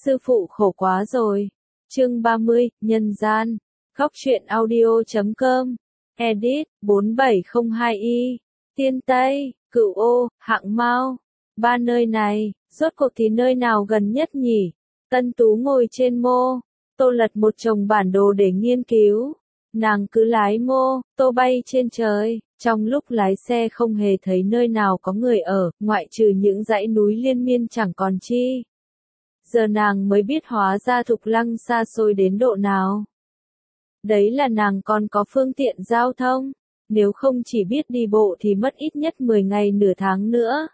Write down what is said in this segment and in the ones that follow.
Sư phụ khổ quá rồi. Chương 30, Nhân gian. Góc truyện audio.com. Edit, 4702Y. Tiên Tây, Cửu Ô, Hạng Mao. Ba nơi này, rốt cuộc thì nơi nào gần nhất nhỉ? Tân Tú ngồi trên mô. Tô lật một chồng bản đồ để nghiên cứu. Nàng cứ lái mô, tô bay trên trời. Trong lúc lái xe không hề thấy nơi nào có người ở, ngoại trừ những dãy núi liên miên chẳng còn chi. Giờ nàng mới biết hóa ra Thục Lăng xa xôi đến độ nào. Đấy là nàng còn có phương tiện giao thông, nếu không chỉ biết đi bộ thì mất ít nhất 10 ngày nửa tháng nữa.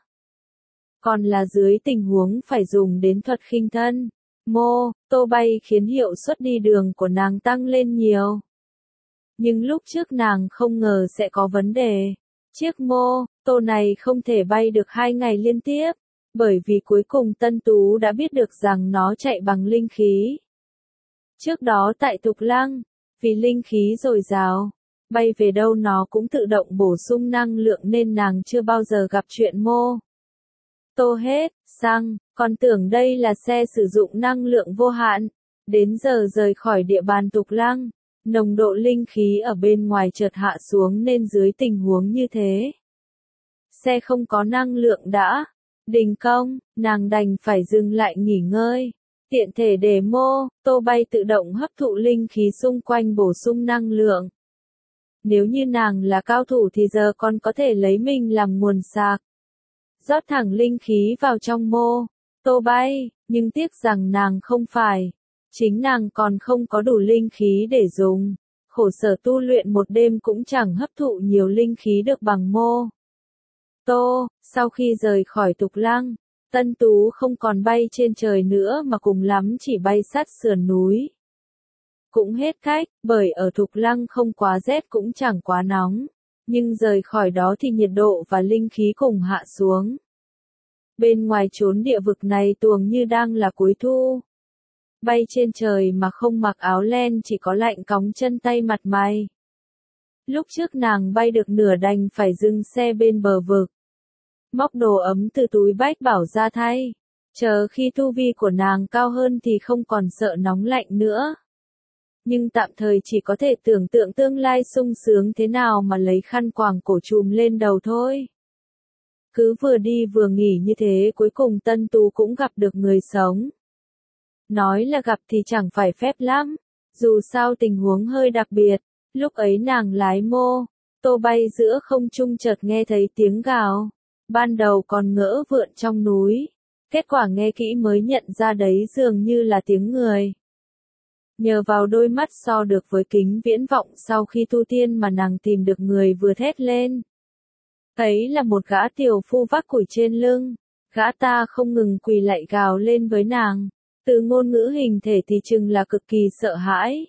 Còn là dưới tình huống phải dùng đến thuật khinh thân, mô, tô bay khiến hiệu suất đi đường của nàng tăng lên nhiều. Nhưng lúc trước nàng không ngờ sẽ có vấn đề. Chiếc mô, tô này không thể bay được 2 ngày liên tiếp, bởi vì cuối cùng Tân Tú đã biết được rằng nó chạy bằng linh khí. Trước đó tại Thục Lăng, vì linh khí dồi dào, bay về đâu nó cũng tự động bổ sung năng lượng nên nàng chưa bao giờ gặp chuyện mô. Tô hết, xăng, còn tưởng đây là xe sử dụng năng lượng vô hạn. Đến giờ rời khỏi địa bàn Thục Lăng, nồng độ linh khí ở bên ngoài chợt hạ xuống nên dưới tình huống như thế, xe không có năng lượng đã đình công, nàng đành phải dừng lại nghỉ ngơi. Tiện thể để mô, tô bay tự động hấp thụ linh khí xung quanh bổ sung năng lượng. Nếu như nàng là cao thủ thì giờ còn có thể lấy mình làm nguồn sạc, rót thẳng linh khí vào trong mô, tô bay, nhưng tiếc rằng nàng không phải. Chính nàng còn không có đủ linh khí để dùng. Khổ sở tu luyện một đêm cũng chẳng hấp thụ nhiều linh khí được bằng mô. Tô, sau khi rời khỏi Thục Lăng, Tân Tú không còn bay trên trời nữa mà cùng lắm chỉ bay sát sườn núi. Cũng hết cách, bởi ở Thục Lăng không quá rét cũng chẳng quá nóng. Nhưng rời khỏi đó thì nhiệt độ và linh khí cùng hạ xuống. Bên ngoài chốn địa vực này tuồng như đang là cuối thu. Bay trên trời mà không mặc áo len chỉ có lạnh cóng chân tay mặt mày. Lúc trước nàng bay được nửa đành phải dừng xe bên bờ vực. Móc đồ ấm từ túi bách bảo ra thay. Chờ khi tu vi của nàng cao hơn thì không còn sợ nóng lạnh nữa. Nhưng tạm thời chỉ có thể tưởng tượng tương lai sung sướng thế nào mà lấy khăn quàng cổ trùm lên đầu thôi. Cứ vừa đi vừa nghỉ như thế cuối cùng Tân Tú cũng gặp được người sống. Nói là gặp thì chẳng phải phép lắm, dù sao tình huống hơi đặc biệt, lúc ấy nàng lái mô, tô bay giữa không trung chợt nghe thấy tiếng gào, ban đầu còn ngỡ vượn trong núi, kết quả nghe kỹ mới nhận ra đấy dường như là tiếng người. Nhờ vào đôi mắt so được với kính viễn vọng sau khi tu tiên mà nàng tìm được người vừa thét lên. Thấy là một gã tiểu phu vác củi trên lưng, gã ta không ngừng quỳ lạy gào lên với nàng. Từ ngôn ngữ hình thể thì chừng là cực kỳ sợ hãi.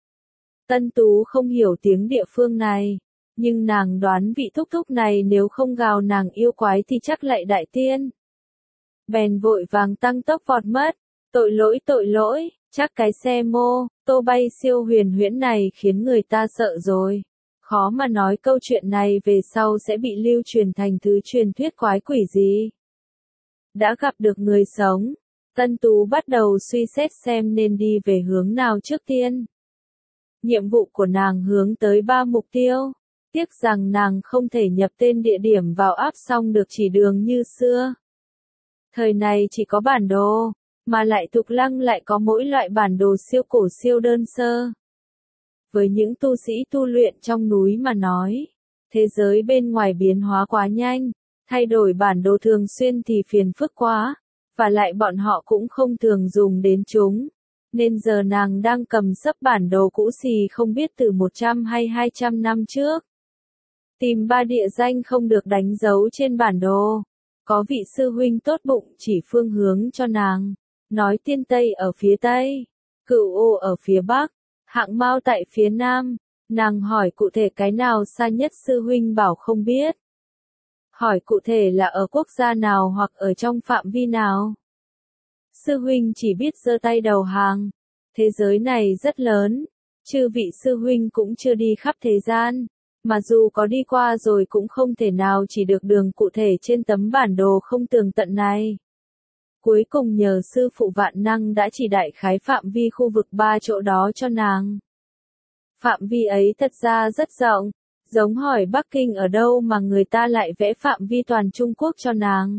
Tân Tú không hiểu tiếng địa phương này, nhưng nàng đoán vị thúc thúc này nếu không gào nàng yêu quái thì chắc lại đại tiên. Bèn vội vàng tăng tốc vọt mất, tội lỗi, chắc cái xe mô, tô bay siêu huyền huyễn này khiến người ta sợ rồi. Khó mà nói câu chuyện này về sau sẽ bị lưu truyền thành thứ truyền thuyết quái quỷ gì. Đã gặp được người sống. Tân Tú bắt đầu suy xét xem nên đi về hướng nào trước tiên. Nhiệm vụ của nàng hướng tới 3 mục tiêu. Tiếc rằng nàng không thể nhập tên địa điểm vào app xong được chỉ đường như xưa. Thời này chỉ có bản đồ, mà lại Thục Lăng lại có mỗi loại bản đồ siêu cổ siêu đơn sơ. Với những tu sĩ tu luyện trong núi mà nói, thế giới bên ngoài biến hóa quá nhanh, thay đổi bản đồ thường xuyên thì phiền phức quá. Và lại bọn họ cũng không thường dùng đến chúng. Nên giờ nàng đang cầm sấp bản đồ cũ xì không biết từ 100 hay 200 năm trước. Tìm 3 địa danh không được đánh dấu trên bản đồ. Có vị sư huynh tốt bụng chỉ phương hướng cho nàng. Nói Tiên Tây ở phía Tây, Cửu Ô ở phía Bắc, Hạng Mao tại phía Nam. Nàng hỏi cụ thể cái nào xa nhất sư huynh bảo không biết. Hỏi cụ thể là ở quốc gia nào hoặc ở trong phạm vi nào. Sư huynh chỉ biết giơ tay đầu hàng. Thế giới này rất lớn, chư vị sư huynh cũng chưa đi khắp thế gian, mà dù có đi qua rồi cũng không thể nào chỉ được đường cụ thể trên tấm bản đồ không tường tận này. Cuối cùng nhờ sư phụ vạn năng đã chỉ đại khái phạm vi khu vực 3 chỗ đó cho nàng. Phạm vi ấy thật ra rất rộng, giống hỏi Bắc Kinh ở đâu mà người ta lại vẽ phạm vi toàn Trung Quốc cho nàng.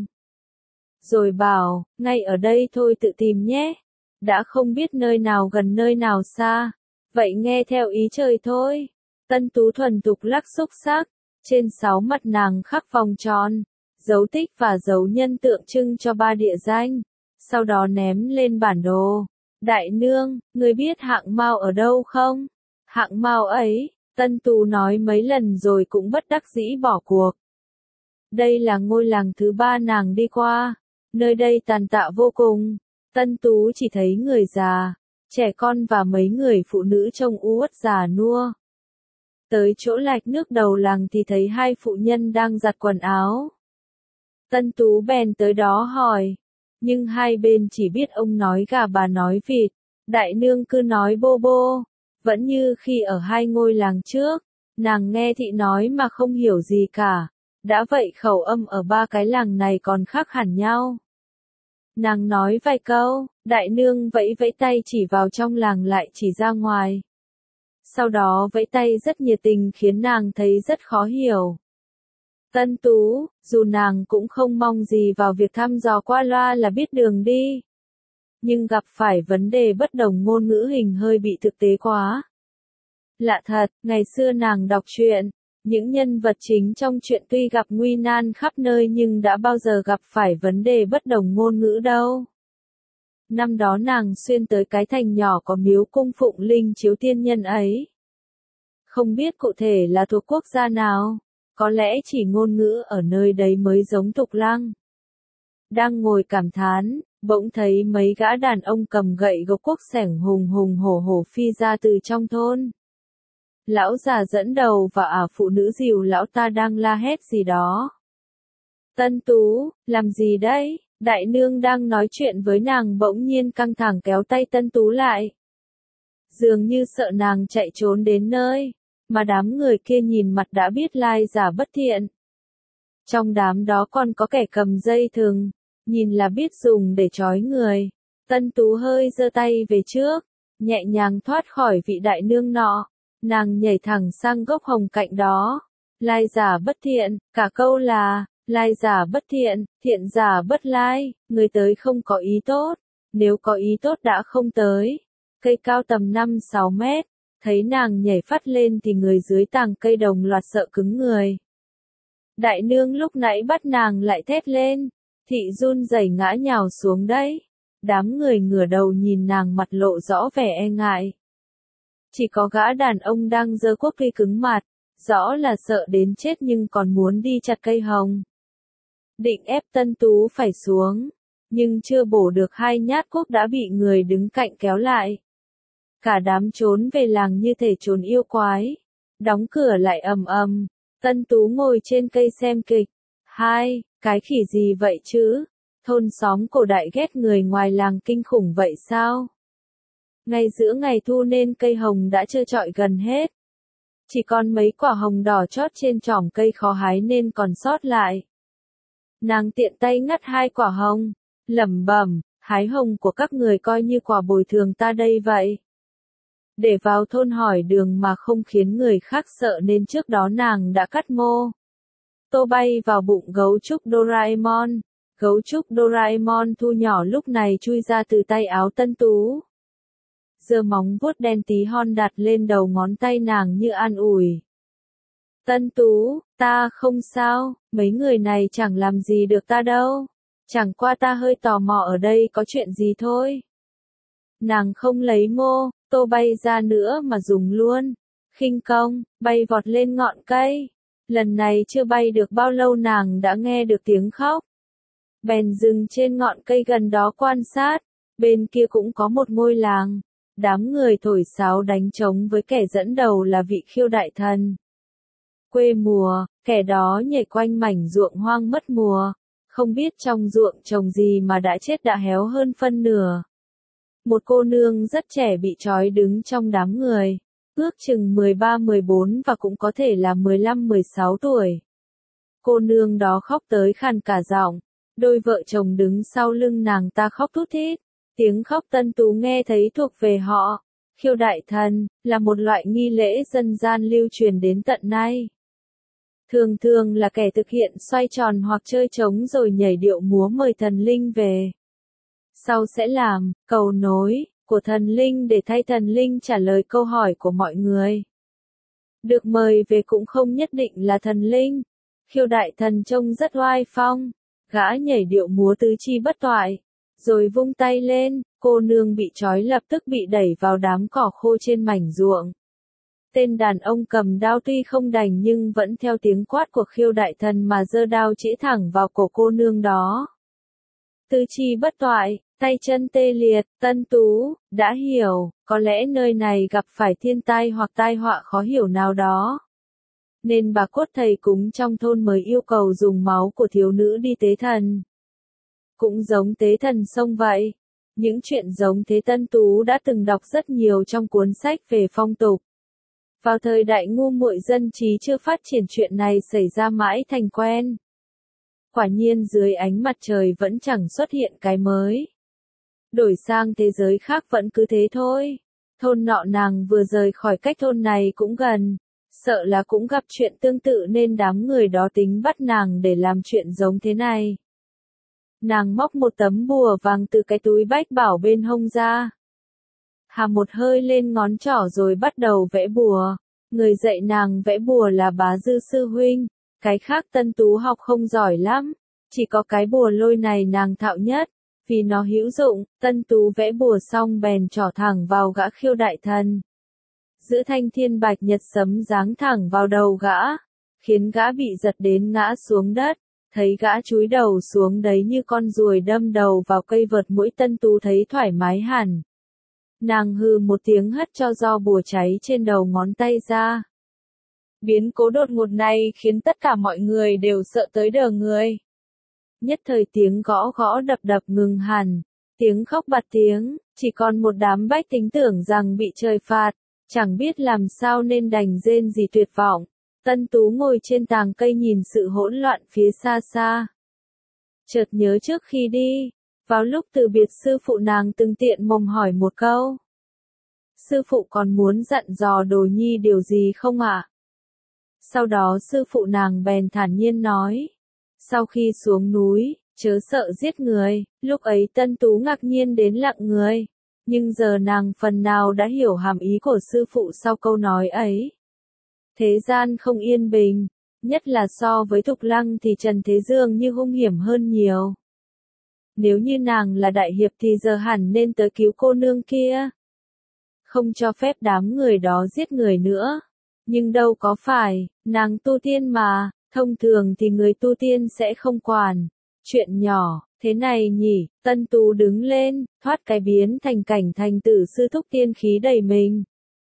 Rồi bảo, ngay ở đây thôi tự tìm nhé. Đã không biết nơi nào gần nơi nào xa. Vậy nghe theo ý trời thôi. Tân Tú thuần thục lắc xúc xắc. Trên 6 mặt nàng khắc vòng tròn, dấu tích và dấu nhân tượng trưng cho 3 địa danh. Sau đó ném lên bản đồ. Đại nương, người biết hạng mao ở đâu không? Hạng mao ấy, Tân Tú nói mấy lần rồi cũng bất đắc dĩ bỏ cuộc. Đây là ngôi làng thứ 3 nàng đi qua. Nơi đây tàn tạ vô cùng. Tân Tú chỉ thấy người già, trẻ con và mấy người phụ nữ trông u uất già nua. Tới chỗ lạch nước đầu làng thì thấy 2 phụ nhân đang giặt quần áo. Tân Tú bèn tới đó hỏi, nhưng hai bên chỉ biết ông nói gà bà nói vịt, đại nương cứ nói bô bô, vẫn như khi ở 2 ngôi làng trước, nàng nghe thị nói mà không hiểu gì cả, đã vậy khẩu âm ở 3 cái làng này còn khác hẳn nhau. Nàng nói vài câu, đại nương vẫy vẫy tay chỉ vào trong làng lại chỉ ra ngoài. Sau đó vẫy tay rất nhiệt tình khiến nàng thấy rất khó hiểu. Tân Tú, dù nàng cũng không mong gì vào việc thăm dò qua loa là biết đường đi. Nhưng gặp phải vấn đề bất đồng ngôn ngữ hình hơi bị thực tế quá. Lạ thật, ngày xưa nàng đọc truyện, những nhân vật chính trong truyện tuy gặp nguy nan khắp nơi nhưng đã bao giờ gặp phải vấn đề bất đồng ngôn ngữ đâu. Năm đó nàng xuyên tới cái thành nhỏ có miếu cung phụng linh chiếu tiên nhân ấy. Không biết cụ thể là thuộc quốc gia nào, có lẽ chỉ ngôn ngữ ở nơi đấy mới giống Thục Lăng. Đang ngồi cảm thán, bỗng thấy mấy gã đàn ông cầm gậy gộc cuốc xẻng hùng hùng hổ hổ phi ra từ trong thôn. Lão già dẫn đầu và phụ nữ dìu lão ta đang la hét gì đó. Tân Tú, làm gì đấy? Đại nương đang nói chuyện với nàng bỗng nhiên căng thẳng kéo tay Tân Tú lại. Dường như sợ nàng chạy trốn đến nơi, mà đám người kia nhìn mặt đã biết lai giả bất thiện. Trong đám đó còn có kẻ cầm dây thừng, nhìn là biết dùng để trói người. Tân Tú hơi giơ tay về trước, nhẹ nhàng thoát khỏi vị đại nương nọ. Nàng nhảy thẳng sang gốc hồng cạnh đó. Lai giả bất thiện, cả câu là, lai giả bất thiện, thiện giả bất lai, người tới không có ý tốt, nếu có ý tốt đã không tới. Cây cao tầm 5-6 mét, thấy nàng nhảy phát lên thì người dưới tàng cây đồng loạt sợ cứng người. Đại nương lúc nãy bắt nàng lại thét lên, thị run rẩy ngã nhào xuống đấy. Đám người ngửa đầu nhìn nàng mặt lộ rõ vẻ e ngại. Chỉ có gã đàn ông đang giơ cuốc cây cứng mặt, rõ là sợ đến chết nhưng còn muốn đi chặt cây hồng. Định ép Tân Tú phải xuống, nhưng chưa bổ được 2 nhát cuốc đã bị người đứng cạnh kéo lại. Cả đám trốn về làng như thể trốn yêu quái, đóng cửa lại ầm ầm. Tân Tú ngồi trên cây xem kịch. Cái khỉ gì vậy chứ? Thôn xóm cổ đại ghét người ngoài làng kinh khủng vậy sao? Ngay giữa ngày thu nên cây hồng đã trơ trọi gần hết. Chỉ còn mấy quả hồng đỏ chót trên chỏm cây khó hái nên còn sót lại. Nàng tiện tay ngắt 2 quả hồng, lẩm bẩm, hái hồng của các người coi như quà bồi thường ta đây vậy. Để vào thôn hỏi đường mà không khiến người khác sợ nên trước đó nàng đã cắt mô. Tô bay vào bụng gấu trúc Doraemon. Gấu trúc Doraemon thu nhỏ lúc này chui ra từ tay áo Tân Tú. Giơ móng vuốt đen tí hon đặt lên đầu ngón tay nàng như an ủi. Tân Tú, ta không sao, mấy người này chẳng làm gì được ta đâu. Chẳng qua ta hơi tò mò ở đây có chuyện gì thôi. Nàng không lấy mô, tô bay ra nữa mà dùng luôn. Khinh công, bay vọt lên ngọn cây. Lần này chưa bay được bao lâu nàng đã nghe được tiếng khóc. Bèn dừng trên ngọn cây gần đó quan sát. Bên kia cũng có một ngôi làng. Đám người thổi sáo đánh trống với kẻ dẫn đầu là vị khiêu đại thần. Quê mùa, kẻ đó nhảy quanh mảnh ruộng hoang mất mùa. Không biết trong ruộng trồng gì mà đã chết đã héo hơn phân nửa. Một cô nương rất trẻ bị trói đứng trong đám người. Ước chừng 13-14 và cũng có thể là 15-16 tuổi. Cô nương đó khóc tới khàn cả giọng. Đôi vợ chồng đứng sau lưng nàng ta khóc thút thít. Tiếng khóc Tân Tú nghe thấy thuộc về họ. Khiêu đại thần, là một loại nghi lễ dân gian lưu truyền đến tận nay. Thường thường là kẻ thực hiện xoay tròn hoặc chơi trống rồi nhảy điệu múa mời thần linh về. Sau sẽ làm, cầu nối, của thần linh để thay thần linh trả lời câu hỏi của mọi người. Được mời về cũng không nhất định là thần linh. Khiêu đại thần trông rất oai phong. Gã nhảy điệu múa tứ chi bất toại. Rồi vung tay lên, cô nương bị trói lập tức bị đẩy vào đám cỏ khô trên mảnh ruộng. Tên đàn ông cầm đao tuy không đành nhưng vẫn theo tiếng quát của khiêu đại thần mà giơ đao chĩa thẳng vào cổ cô nương đó. Tứ chi bất toại, tay chân tê liệt, Tân Tú, đã hiểu, có lẽ nơi này gặp phải thiên tai hoặc tai họa khó hiểu nào đó. Nên bà cốt thầy cúng trong thôn mới yêu cầu dùng máu của thiếu nữ đi tế thần. Cũng giống tế thần sông vậy. Những chuyện giống thế Tân Tú đã từng đọc rất nhiều trong cuốn sách về phong tục. Vào thời đại ngu muội dân trí chưa phát triển chuyện này xảy ra mãi thành quen. Quả nhiên dưới ánh mặt trời vẫn chẳng xuất hiện cái mới. Đổi sang thế giới khác vẫn cứ thế thôi. Thôn nọ nàng vừa rời khỏi cách thôn này cũng gần. Sợ là cũng gặp chuyện tương tự nên đám người đó tính bắt nàng để làm chuyện giống thế này. Nàng móc một tấm bùa vàng từ cái túi bách bảo bên hông ra. Hà một hơi lên ngón trỏ rồi bắt đầu vẽ bùa. Người dạy nàng vẽ bùa là Bá Dư sư huynh. Cái khác Tân Tú học không giỏi lắm. Chỉ có cái bùa lôi này nàng thạo nhất. Vì nó hữu dụng, Tân Tú vẽ bùa xong bèn trỏ thẳng vào gã khiêu đại thần. Giữ thanh thiên bạch nhật sấm giáng thẳng vào đầu gã. Khiến gã bị giật đến ngã xuống đất. Thấy gã chúi đầu xuống đấy như con ruồi đâm đầu vào cây vợt mũi Tân Tú thấy thoải mái hẳn. Nàng hừ một tiếng hất cho do bùa cháy trên đầu ngón tay ra. Biến cố đột ngột này khiến tất cả mọi người đều sợ tới đờ người. Nhất thời tiếng gõ gõ đập đập ngừng hẳn, tiếng khóc bật tiếng, chỉ còn một đám bách tính tưởng rằng bị trời phạt, chẳng biết làm sao nên đành rên gì tuyệt vọng. Tân Tú ngồi trên tàng cây nhìn sự hỗn loạn phía xa xa. Chợt nhớ trước khi đi, vào lúc từ biệt sư phụ nàng từng tiện mồm hỏi một câu. Sư phụ còn muốn dặn dò Đồ Nhi điều gì không ạ? Sau đó sư phụ nàng bèn thản nhiên nói. Sau khi xuống núi, chớ sợ giết người, lúc ấy Tân Tú ngạc nhiên đến lặng người. Nhưng giờ nàng phần nào đã hiểu hàm ý của sư phụ sau câu nói ấy. Thế gian không yên bình, nhất là so với Thục Lăng thì Trần Thế Dương như hung hiểm hơn nhiều. Nếu như nàng là đại hiệp thì giờ hẳn nên tới cứu cô nương kia. Không cho phép đám người đó giết người nữa. Nhưng đâu có phải, nàng tu tiên mà, thông thường thì người tu tiên sẽ không quản. Chuyện nhỏ, thế này nhỉ, Tân Tú đứng lên, thoát cái biến thành cảnh thành tử sư thúc tiên khí đầy mình.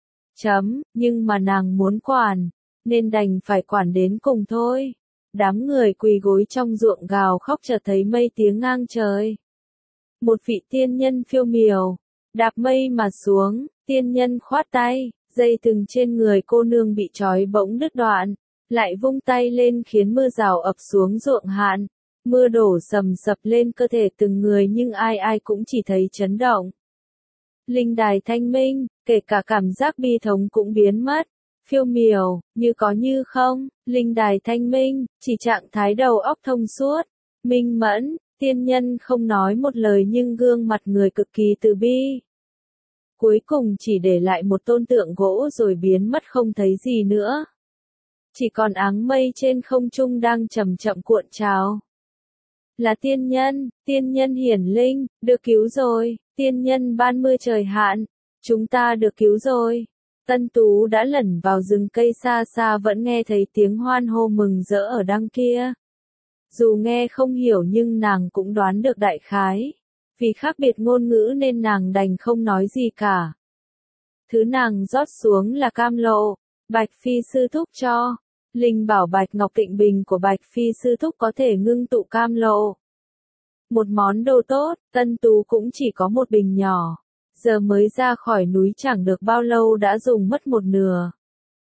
Nhưng mà nàng muốn quản, nên đành phải quản đến cùng thôi. Đám người quỳ gối trong ruộng gào khóc chợt thấy mây tiếng ngang trời. Một vị tiên nhân phiêu miểu, đạp mây mà xuống, tiên nhân khoát tay, dây thừng trên người cô nương bị trói bỗng đứt đoạn, lại vung tay lên khiến mưa rào ập xuống ruộng hạn. Mưa đổ sầm sập lên cơ thể từng người nhưng ai ai cũng chỉ thấy chấn động. Linh đài thanh minh, kể cả cảm giác bi thống cũng biến mất. Phiêu miểu, như có như không, linh đài thanh minh, chỉ trạng thái đầu óc thông suốt. Minh mẫn, tiên nhân không nói một lời nhưng gương mặt người cực kỳ từ bi. Cuối cùng chỉ để lại một tôn tượng gỗ rồi biến mất không thấy gì nữa. Chỉ còn áng mây trên không trung đang chậm chậm cuộn trào. Là tiên nhân hiển linh, được cứu rồi, tiên nhân ban mưa trời hạn, chúng ta được cứu rồi. Tân Tú đã lẩn vào rừng cây xa xa vẫn nghe thấy tiếng hoan hô mừng rỡ ở đằng kia. Dù nghe không hiểu nhưng nàng cũng đoán được đại khái. Vì khác biệt ngôn ngữ nên nàng đành không nói gì cả. Thứ nàng rót xuống là cam lộ, Bạch Phi sư thúc cho. Linh bảo Bạch Ngọc Tịnh Bình của Bạch Phi sư thúc có thể ngưng tụ cam lộ. Một món đồ tốt, Tân Tú cũng chỉ có một bình nhỏ. Giờ mới ra khỏi núi chẳng được bao lâu đã dùng mất một nửa.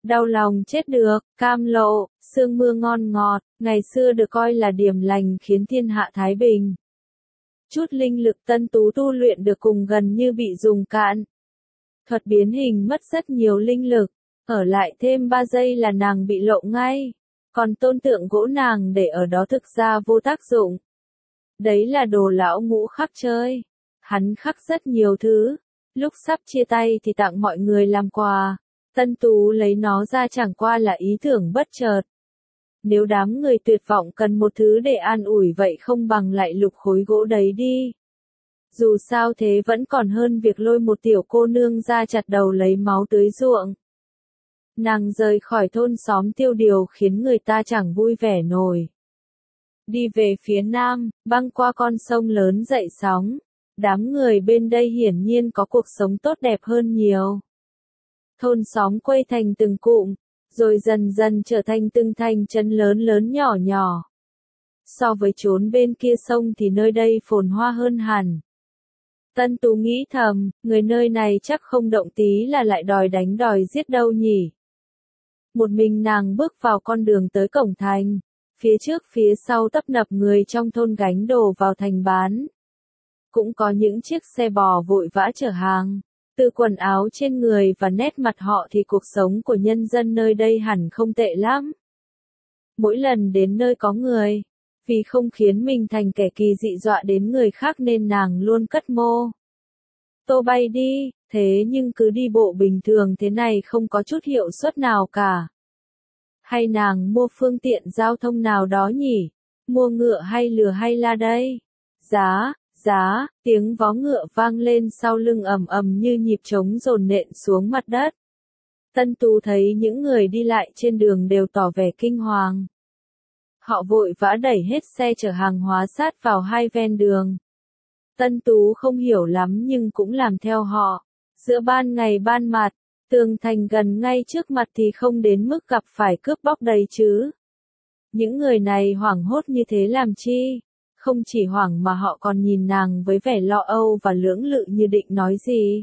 Đau lòng chết được, cam lộ, sương mưa ngon ngọt, ngày xưa được coi là điểm lành khiến thiên hạ thái bình. Chút linh lực Tân Tú tu luyện được cùng gần như bị dùng cạn. Thuật biến hình mất rất nhiều linh lực, ở lại thêm 3 giây là nàng bị lộ ngay. Còn tôn tượng gỗ nàng để ở đó thực ra vô tác dụng. Đấy là đồ lão Ngũ khắc chơi. Hắn khắc rất nhiều thứ. Lúc sắp chia tay thì tặng mọi người làm quà. Tân Tú lấy nó ra chẳng qua là ý tưởng bất chợt. Nếu đám người tuyệt vọng cần một thứ để an ủi vậy không bằng lại lục khối gỗ đấy đi. Dù sao thế vẫn còn hơn việc lôi một tiểu cô nương ra chặt đầu lấy máu tưới ruộng. Nàng rời khỏi thôn xóm Tiêu Điều khiến người ta chẳng vui vẻ nổi. Đi về phía nam, băng qua con sông lớn dậy sóng. Đám người bên đây hiển nhiên có cuộc sống tốt đẹp hơn nhiều. Thôn xóm quây thành từng cụm, rồi dần dần trở thành từng thành trấn lớn lớn nhỏ nhỏ. So với chốn bên kia sông thì nơi đây phồn hoa hơn hẳn. Tân Tú nghĩ thầm, người nơi này chắc không động tí là lại đòi đánh đòi giết đâu nhỉ. Một mình nàng bước vào con đường tới cổng thành, phía trước phía sau tấp nập người trong thôn gánh đồ vào thành bán. Cũng có những chiếc xe bò vội vã chở hàng. Từ quần áo trên người và nét mặt họ thì cuộc sống của nhân dân nơi đây hẳn không tệ lắm. Mỗi lần đến nơi có người, vì không khiến mình thành kẻ kỳ dị dọa đến người khác nên nàng luôn cất mô. Tô bay đi, thế nhưng cứ đi bộ bình thường thế này không có chút hiệu suất nào cả. Hay nàng mua phương tiện giao thông nào đó nhỉ? Mua ngựa hay lừa hay la đây? Giá, tiếng vó ngựa vang lên sau lưng ầm ầm như nhịp trống dồn nện xuống mặt đất. Tân Tú thấy những người đi lại trên đường đều tỏ vẻ kinh hoàng. Họ vội vã đẩy hết xe chở hàng hóa sát vào hai ven đường. Tân Tú không hiểu lắm nhưng cũng làm theo họ. Giữa ban ngày ban mặt, tường thành gần ngay trước mặt thì không đến mức gặp phải cướp bóc đấy chứ. Những người này hoảng hốt như thế làm chi? Không chỉ hoảng mà họ còn nhìn nàng với vẻ lo âu và lưỡng lự như định nói gì.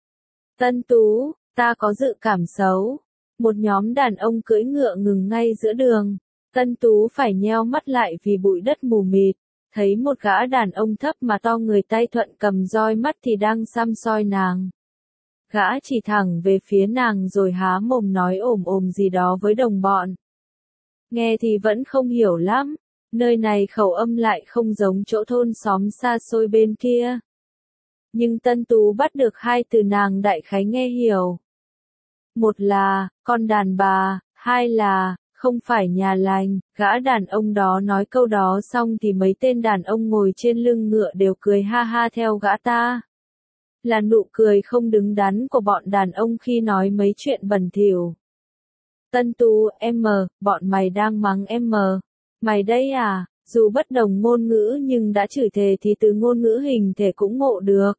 Tân Tú, ta có dự cảm xấu. Một nhóm đàn ông cưỡi ngựa ngừng ngay giữa đường. Tân Tú phải nheo mắt lại vì bụi đất mù mịt. Thấy một gã đàn ông thấp mà to người tay thuận cầm roi mắt thì đang săm soi nàng. Gã chỉ thẳng về phía nàng rồi há mồm nói ồm ồm gì đó với đồng bọn. Nghe thì vẫn không hiểu lắm. Nơi này khẩu âm lại không giống chỗ thôn xóm xa xôi bên kia. Nhưng Tân Tú bắt được hai từ nàng đại khái nghe hiểu. Một là, con đàn bà, hai là, không phải nhà lành. Gã đàn ông đó nói câu đó xong thì mấy tên đàn ông ngồi trên lưng ngựa đều cười ha ha theo gã ta. Là nụ cười không đứng đắn của bọn đàn ông khi nói mấy chuyện bẩn thỉu. Tân Tú, bọn mày đang mắng mày đây à? Dù bất đồng ngôn ngữ nhưng đã chửi thề thì từ ngôn ngữ hình thể cũng ngộ được.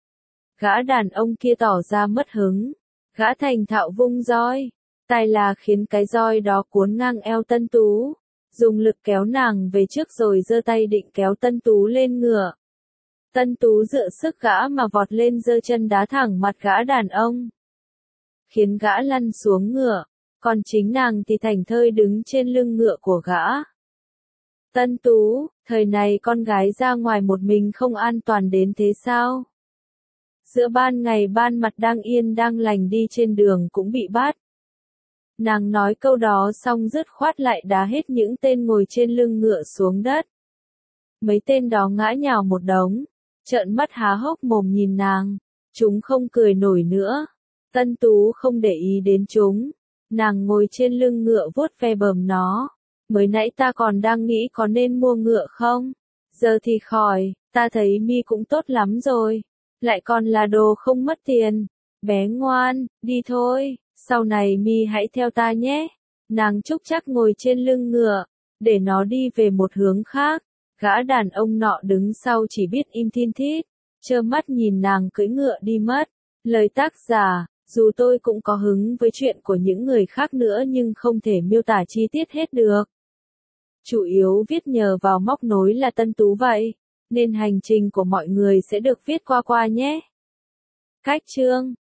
Gã đàn ông kia tỏ ra mất hứng. Gã thành thạo vung roi. Tài là khiến cái roi đó cuốn ngang eo Tân Tú. Dùng lực kéo nàng về trước rồi giơ tay định kéo Tân Tú lên ngựa. Tân Tú dựa sức gã mà vọt lên giơ chân đá thẳng mặt gã đàn ông. Khiến gã lăn xuống ngựa. Còn chính nàng thì thảnh thơi đứng trên lưng ngựa của gã. Tân Tú, thời này con gái ra ngoài một mình không an toàn đến thế sao? Giữa ban ngày ban mặt đang yên đang lành đi trên đường cũng bị bắt. Nàng nói câu đó xong dứt khoát lại đá hết những tên ngồi trên lưng ngựa xuống đất. Mấy tên đó ngã nhào một đống, trợn mắt há hốc mồm nhìn nàng, chúng không cười nổi nữa. Tân Tú không để ý đến chúng, nàng ngồi trên lưng ngựa vuốt ve bờm nó. Mới nãy ta còn đang nghĩ có nên mua ngựa không? Giờ thì khỏi, ta thấy mi cũng tốt lắm rồi. Lại còn là đồ không mất tiền. Bé ngoan, đi thôi, sau này mi hãy theo ta nhé. Nàng trúc chắc ngồi trên lưng ngựa, để nó đi về một hướng khác. Gã đàn ông nọ đứng sau chỉ biết im thin thít, trơ mắt nhìn nàng cưỡi ngựa đi mất. Lời tác giả, dù tôi cũng có hứng với chuyện của những người khác nữa nhưng không thể miêu tả chi tiết hết được. Chủ yếu viết nhờ vào móc nối là Tân Tú vậy, nên hành trình của mọi người sẽ được viết qua nhé. Cách chương